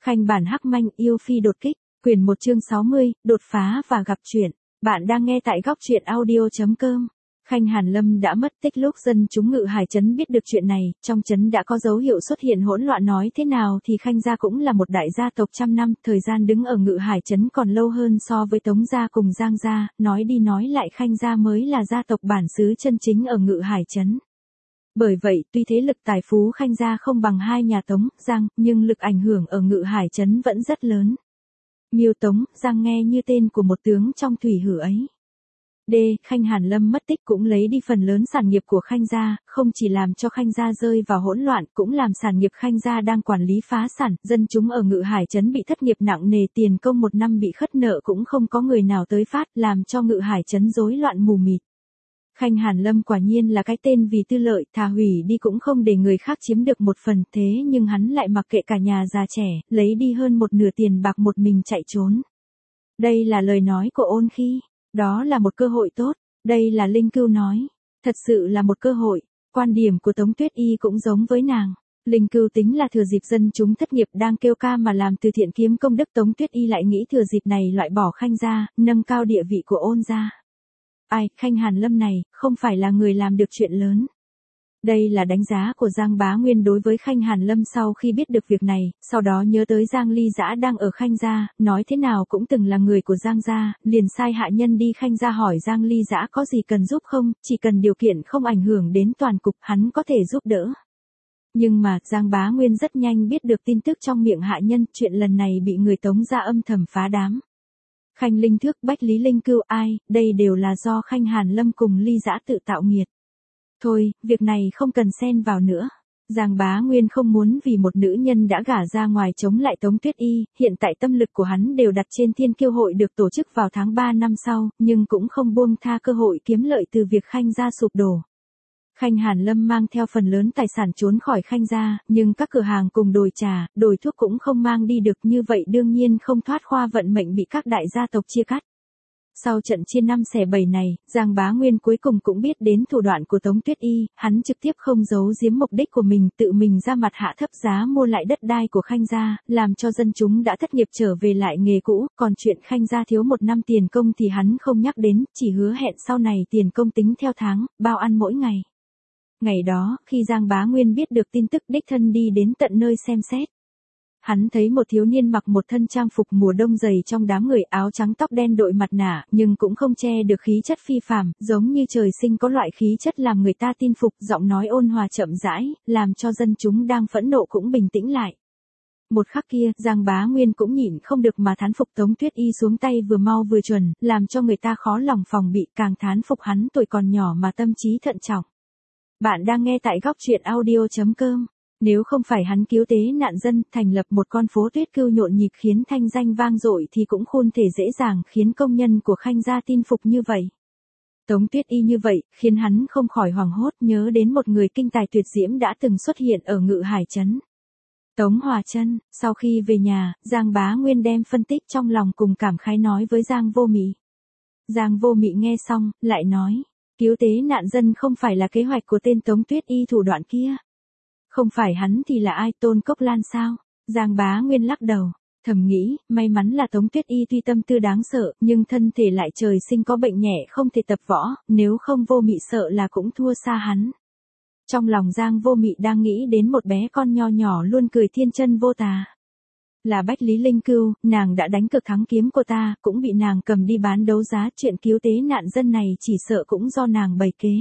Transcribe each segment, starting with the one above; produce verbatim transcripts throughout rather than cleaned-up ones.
Khanh bản hắc manh yêu phi đột kích, quyển một chương sáu mươi, đột phá và gặp chuyện. Bạn đang nghe tại góc truyện audio chấm com. Khanh Hàn Lâm đã mất tích lúc dân chúng Ngự Hải trấn biết được chuyện này, trong trấn đã có dấu hiệu xuất hiện hỗn loạn, nói thế nào thì Khanh gia cũng là một đại gia tộc trăm năm, thời gian đứng ở Ngự Hải trấn còn lâu hơn so với Tống gia cùng Giang gia, nói đi nói lại Khanh gia mới là gia tộc bản xứ chân chính ở Ngự Hải trấn. Bởi vậy, tuy thế lực tài phú Khanh gia không bằng hai nhà Tống, Giang, nhưng lực ảnh hưởng ở Ngự Hải trấn vẫn rất lớn. Miêu Tống, Giang nghe như tên của một tướng trong thủy hử ấy. D. Khanh Hàn Lâm mất tích cũng lấy đi phần lớn sản nghiệp của Khanh gia, không chỉ làm cho Khanh gia rơi vào hỗn loạn, cũng làm sản nghiệp Khanh gia đang quản lý phá sản, dân chúng ở Ngự Hải trấn bị thất nghiệp nặng nề, tiền công một năm bị khất nợ cũng không có người nào tới phát, làm cho Ngự Hải trấn rối loạn mù mịt. Khanh Hàn Lâm quả nhiên là cái tên vì tư lợi, thà hủy đi cũng không để người khác chiếm được một phần, thế nhưng hắn lại mặc kệ cả nhà già trẻ, lấy đi hơn một nửa tiền bạc một mình chạy trốn. Đây là lời nói của Ôn Khi. Đó là một cơ hội tốt, đây là Linh Cưu nói. Thật sự là một cơ hội, quan điểm của Tống Tuyết Y cũng giống với nàng. Linh Cưu tính là thừa dịp dân chúng thất nghiệp đang kêu ca mà làm từ thiện kiếm công đức, Tống Tuyết Y lại nghĩ thừa dịp này loại bỏ Khanh gia, nâng cao địa vị của Ôn gia. Ai, Khanh Hàn Lâm này, không phải là người làm được chuyện lớn. Đây là đánh giá của Giang Bá Nguyên đối với Khanh Hàn Lâm sau khi biết được việc này, sau đó nhớ tới Giang Ly Dã đang ở Khanh gia, nói thế nào cũng từng là người của Giang gia, liền sai hạ nhân đi Khanh gia hỏi Giang Ly Dã có gì cần giúp không, chỉ cần điều kiện không ảnh hưởng đến toàn cục, hắn có thể giúp đỡ. Nhưng mà, Giang Bá Nguyên rất nhanh biết được tin tức trong miệng hạ nhân, chuyện lần này bị người Tống gia âm thầm phá đám. Khanh Linh Thước, Bách Lý Linh Cưu, ai, đây đều là do Khanh Hàn Lâm cùng Ly Dã tự tạo nghiệt. Thôi, việc này không cần xen vào nữa. Giang Bá Nguyên không muốn vì một nữ nhân đã gả ra ngoài chống lại Tống Tuyết Y, hiện tại tâm lực của hắn đều đặt trên Thiên Kiêu hội được tổ chức vào tháng ba năm sau, nhưng cũng không buông tha cơ hội kiếm lợi từ việc Khanh gia sụp đổ. Khanh Hàn Lâm mang theo phần lớn tài sản trốn khỏi Khanh gia, nhưng các cửa hàng cùng đồi trà, đồi thuốc cũng không mang đi được, như vậy đương nhiên không thoát khoa vận mệnh bị các đại gia tộc chia cắt. Sau trận chia năm xẻ bảy này, Giang Bá Nguyên cuối cùng cũng biết đến thủ đoạn của Tống Tuyết Y, hắn trực tiếp không giấu giếm mục đích của mình, tự mình ra mặt hạ thấp giá mua lại đất đai của Khanh gia, làm cho dân chúng đã thất nghiệp trở về lại nghề cũ, còn chuyện Khanh gia thiếu một năm tiền công thì hắn không nhắc đến, chỉ hứa hẹn sau này tiền công tính theo tháng, bao ăn mỗi ngày. Ngày đó, khi Giang Bá Nguyên biết được tin tức, đích thân đi đến tận nơi xem xét. Hắn thấy một thiếu niên mặc một thân trang phục mùa đông dày trong đám người, áo trắng tóc đen đội mặt nạ, nhưng cũng không che được khí chất phi phàm, giống như trời sinh có loại khí chất làm người ta tin phục, giọng nói ôn hòa chậm rãi, làm cho dân chúng đang phẫn nộ cũng bình tĩnh lại. Một khắc kia, Giang Bá Nguyên cũng nhịn không được mà thán phục Tống Tuyết Y xuống tay vừa mau vừa chuẩn, làm cho người ta khó lòng phòng bị, càng thán phục hắn tuổi còn nhỏ mà tâm trí thận trọng. Bạn đang nghe tại góc truyện audio chấm com. Nếu không phải hắn cứu tế nạn dân, thành lập một con phố Tuyết Cưu nhộn nhịp khiến thanh danh vang dội thì cũng khôn thể dễ dàng khiến công nhân của Khanh gia tin phục như vậy. Tống Tuyết Y như vậy, khiến hắn không khỏi hoảng hốt, nhớ đến một người kinh tài tuyệt diễm đã từng xuất hiện ở Ngự Hải trấn. Tống Hòa Chân. Sau khi về nhà, Giang Bá Nguyên đem phân tích trong lòng cùng cảm khái nói với Giang Vô Mị. Giang Vô Mị nghe xong, lại nói, cứu tế nạn dân không phải là kế hoạch của tên Tống Tuyết Y thủ đoạn kia. Không phải hắn thì là ai, Tôn Cốc Lan sao? Giang Bá Nguyên lắc đầu, thầm nghĩ, may mắn là Tống Tuyết Y tuy tâm tư đáng sợ, nhưng thân thể lại trời sinh có bệnh nhẹ không thể tập võ, nếu không Vô Mị sợ là cũng thua xa hắn. Trong lòng Giang Vô Mị đang nghĩ đến một bé con nho nhỏ luôn cười thiên chân vô tà. Là Bách Lý Linh Cưu, nàng đã đánh cược thắng kiếm của ta, cũng bị nàng cầm đi bán đấu giá, chuyện cứu tế nạn dân này chỉ sợ cũng do nàng bày kế.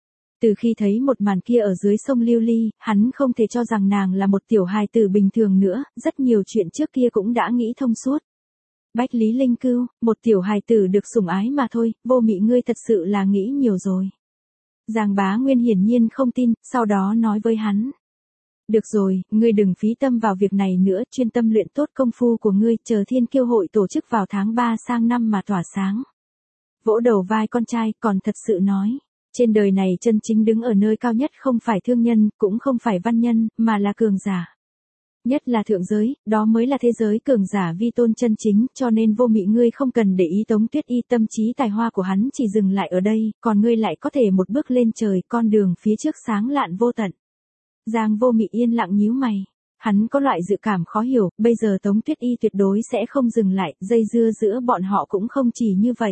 Từ khi thấy một màn kia ở dưới sông Lưu Ly, hắn không thể cho rằng nàng là một tiểu hài tử bình thường nữa, rất nhiều chuyện trước kia cũng đã nghĩ thông suốt. Bách Lý Linh Cưu, một tiểu hài tử được sủng ái mà thôi, Vô Mị ngươi thật sự là nghĩ nhiều rồi. Giang Bá Nguyên hiển nhiên không tin, sau đó nói với hắn. Được rồi, ngươi đừng phí tâm vào việc này nữa, chuyên tâm luyện tốt công phu của ngươi, chờ Thiên Kiêu hội tổ chức vào tháng ba sang năm mà tỏa sáng. Vỗ đầu vai con trai, còn thật sự nói. Trên đời này chân chính đứng ở nơi cao nhất không phải thương nhân, cũng không phải văn nhân, mà là cường giả. Nhất là thượng giới, đó mới là thế giới cường giả vi tôn chân chính, cho nên Vô Mị ngươi không cần để ý Tống Tuyết Y, tâm trí tài hoa của hắn chỉ dừng lại ở đây, còn ngươi lại có thể một bước lên trời, con đường phía trước sáng lạn vô tận. Giang Vô Mị yên lặng nhíu mày. Hắn có loại dự cảm khó hiểu, bây giờ Tống Tuyết Y tuyệt đối sẽ không dừng lại, dây dưa giữa bọn họ cũng không chỉ như vậy.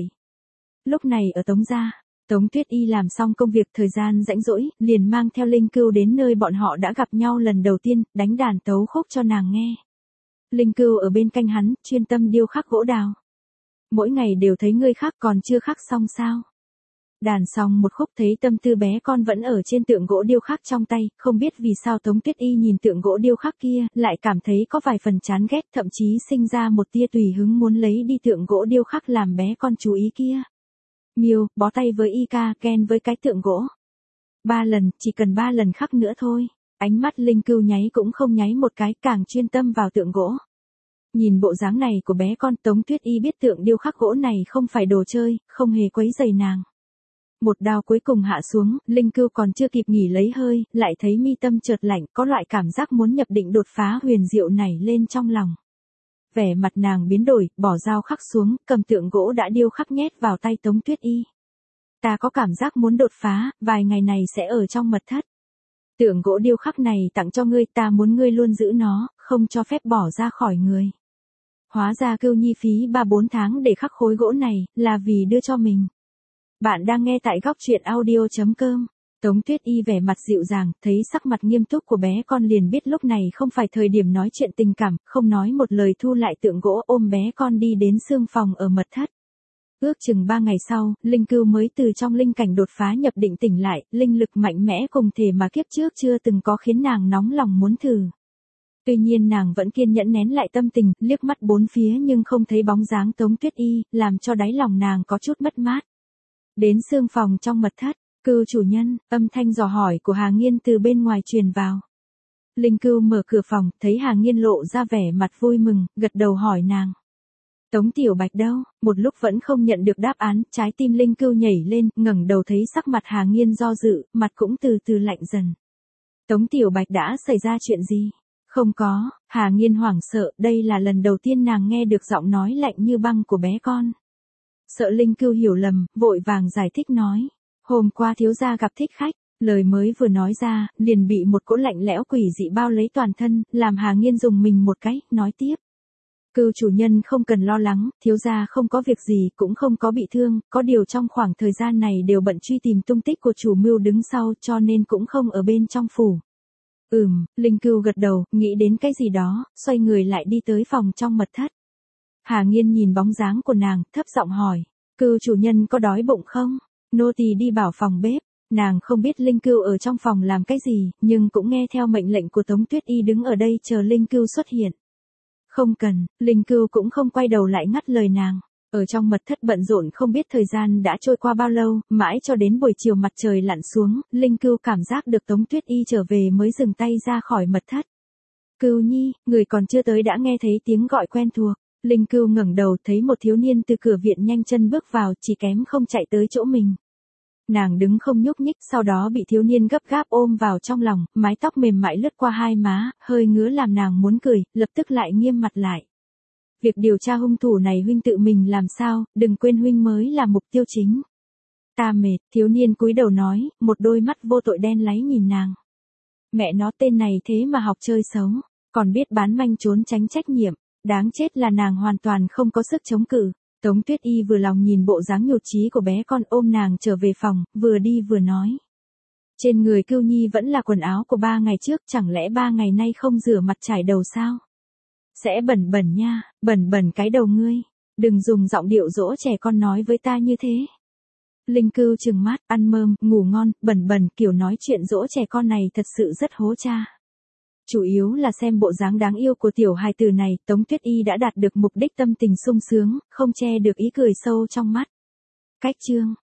Lúc này ở Tống gia, Tống Tuyết Y làm xong công việc thời gian rãnh rỗi, liền mang theo Linh Cưu đến nơi bọn họ đã gặp nhau lần đầu tiên, đánh đàn tấu khúc cho nàng nghe. Linh Cưu ở bên cạnh hắn, chuyên tâm điêu khắc gỗ đào. Mỗi ngày đều thấy ngươi khắc còn chưa khắc xong sao. Đàn xong một khúc thấy tâm tư bé con vẫn ở trên tượng gỗ điêu khắc trong tay, không biết vì sao Tống Tuyết Y nhìn tượng gỗ điêu khắc kia, lại cảm thấy có vài phần chán ghét, thậm chí sinh ra một tia tùy hứng muốn lấy đi tượng gỗ điêu khắc làm bé con chú ý kia. Miêu, bó tay với y ca, Ken với cái tượng gỗ. Ba lần, chỉ cần ba lần khắc nữa thôi. Ánh mắt Linh Cưu nháy cũng không nháy một cái, càng chuyên tâm vào tượng gỗ. Nhìn bộ dáng này của bé con, Tống Tuyết Y biết tượng điêu khắc gỗ này không phải đồ chơi, không hề quấy rầy nàng. Một đao cuối cùng hạ xuống, Linh Cưu còn chưa kịp nghỉ lấy hơi, lại thấy mi tâm chợt lạnh, có loại cảm giác muốn nhập định đột phá huyền diệu nảy lên trong lòng. Vẻ mặt nàng biến đổi, bỏ dao khắc xuống, cầm tượng gỗ đã điêu khắc nhét vào tay Tống Tuyết Y. Ta có cảm giác muốn đột phá, vài ngày này sẽ ở trong mật thất. Tượng gỗ điêu khắc này tặng cho ngươi, ta muốn ngươi luôn giữ nó, không cho phép bỏ ra khỏi người. Hóa ra Cưu Nhi phí ba bốn tháng để khắc khối gỗ này, là vì đưa cho mình. Bạn đang nghe tại góc truyện audio chấm com. Tống Tuyết Y vẻ mặt dịu dàng, thấy sắc mặt nghiêm túc của bé con liền biết lúc này không phải thời điểm nói chuyện tình cảm, không nói một lời thu lại tượng gỗ ôm bé con đi đến xương phòng ở mật thất. Ước chừng ba ngày sau, Linh Cưu mới từ trong linh cảnh đột phá nhập định tỉnh lại, linh lực mạnh mẽ cùng thể mà kiếp trước chưa từng có khiến nàng nóng lòng muốn thử. Tuy nhiên nàng vẫn kiên nhẫn nén lại tâm tình, liếc mắt bốn phía nhưng không thấy bóng dáng Tống Tuyết Y, làm cho đáy lòng nàng có chút mất mát. Đến xương phòng trong mật thất, Cưu chủ nhân, âm thanh dò hỏi của Hà Nghiên từ bên ngoài truyền vào. Linh Cưu mở cửa phòng, thấy Hà Nghiên lộ ra vẻ mặt vui mừng, gật đầu hỏi nàng. Tống Tiểu Bạch đâu? Một lúc vẫn không nhận được đáp án, trái tim Linh Cưu nhảy lên, ngẩng đầu thấy sắc mặt Hà Nghiên do dự, mặt cũng từ từ lạnh dần. Tống Tiểu Bạch đã xảy ra chuyện gì? Không có, Hà Nghiên hoảng sợ, đây là lần đầu tiên nàng nghe được giọng nói lạnh như băng của bé con. Sợ Linh Cưu hiểu lầm, vội vàng giải thích nói. Hôm qua thiếu gia gặp thích khách, lời mới vừa nói ra, liền bị một cỗ lạnh lẽo quỷ dị bao lấy toàn thân, làm Hà Nghiên dùng mình một cái, nói tiếp. Cưu chủ nhân không cần lo lắng, thiếu gia không có việc gì, cũng không có bị thương, có điều trong khoảng thời gian này đều bận truy tìm tung tích của chủ mưu đứng sau cho nên cũng không ở bên trong phủ. Ừm, Linh Cưu gật đầu, nghĩ đến cái gì đó, xoay người lại đi tới phòng trong mật thất. Hà Nghiên nhìn bóng dáng của nàng, thấp giọng hỏi, Cưu chủ nhân có đói bụng không? Nô tỳ đi bảo phòng bếp. Nàng không biết Linh Cưu ở trong phòng làm cái gì, nhưng cũng nghe theo mệnh lệnh của Tống Tuyết Y đứng ở đây chờ Linh Cưu xuất hiện. Không cần, Linh Cưu cũng không quay đầu lại ngắt lời nàng. Ở trong mật thất bận rộn không biết thời gian đã trôi qua bao lâu, mãi cho đến buổi chiều mặt trời lặn xuống, Linh Cưu cảm giác được Tống Tuyết Y trở về mới dừng tay ra khỏi mật thất. Cưu Nhi, người còn chưa tới đã nghe thấy tiếng gọi quen thuộc. Linh Cưu ngẩng đầu thấy một thiếu niên từ cửa viện nhanh chân bước vào, chỉ kém không chạy tới chỗ mình. Nàng đứng không nhúc nhích, sau đó bị thiếu niên gấp gáp ôm vào trong lòng, mái tóc mềm mại lướt qua hai má, hơi ngứa làm nàng muốn cười, lập tức lại nghiêm mặt lại. Việc điều tra hung thủ này huynh tự mình làm sao, đừng quên huynh mới là mục tiêu chính. Ta mệt, thiếu niên cúi đầu nói, một đôi mắt vô tội đen láy nhìn nàng. Mẹ nó tên này thế mà học chơi xấu, còn biết bán manh trốn tránh trách nhiệm, đáng chết là nàng hoàn toàn không có sức chống cự. Tống Tuyết Y vừa lòng nhìn bộ dáng nhụt chí của bé con ôm nàng trở về phòng, vừa đi vừa nói. Trên người Cưu Nhi vẫn là quần áo của ba ngày trước, chẳng lẽ ba ngày nay không rửa mặt chải đầu sao? Sẽ bẩn bẩn nha, bẩn bẩn cái đầu ngươi, đừng dùng giọng điệu dỗ trẻ con nói với ta như thế. Linh Cưu trừng mắt, ăn mơm, ngủ ngon, bẩn bẩn, kiểu nói chuyện dỗ trẻ con này thật sự rất hố cha. Chủ yếu là xem bộ dáng đáng yêu của tiểu hài tử này, Tống Tuyết Y đã đạt được mục đích tâm tình sung sướng, không che được ý cười sâu trong mắt. Cách chương,